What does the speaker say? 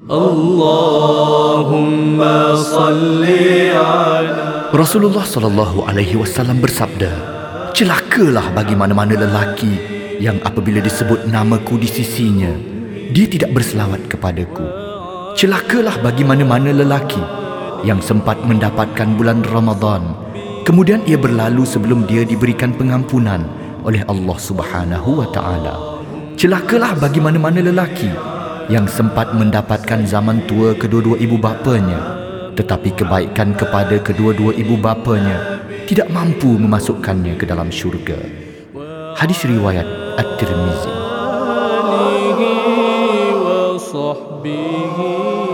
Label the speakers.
Speaker 1: Allahumma salli ala.
Speaker 2: Rasulullah SAW bersabda, celakalah bagi mana-mana lelaki yang apabila disebut namaku di sisinya, dia tidak berselawat kepadaku. Celakalah bagi mana-mana lelaki yang sempat mendapatkan bulan Ramadan, kemudian ia berlalu sebelum dia diberikan pengampunan oleh Allah Subhanahu wa Ta'ala. Celakalah bagi mana-mana lelaki yang sempat mendapatkan zaman tua kedua-dua ibu bapanya, tetapi kebaikan kepada kedua-dua ibu bapanya tidak mampu memasukkannya ke dalam syurga. Hadis riwayat At-Tirmizi.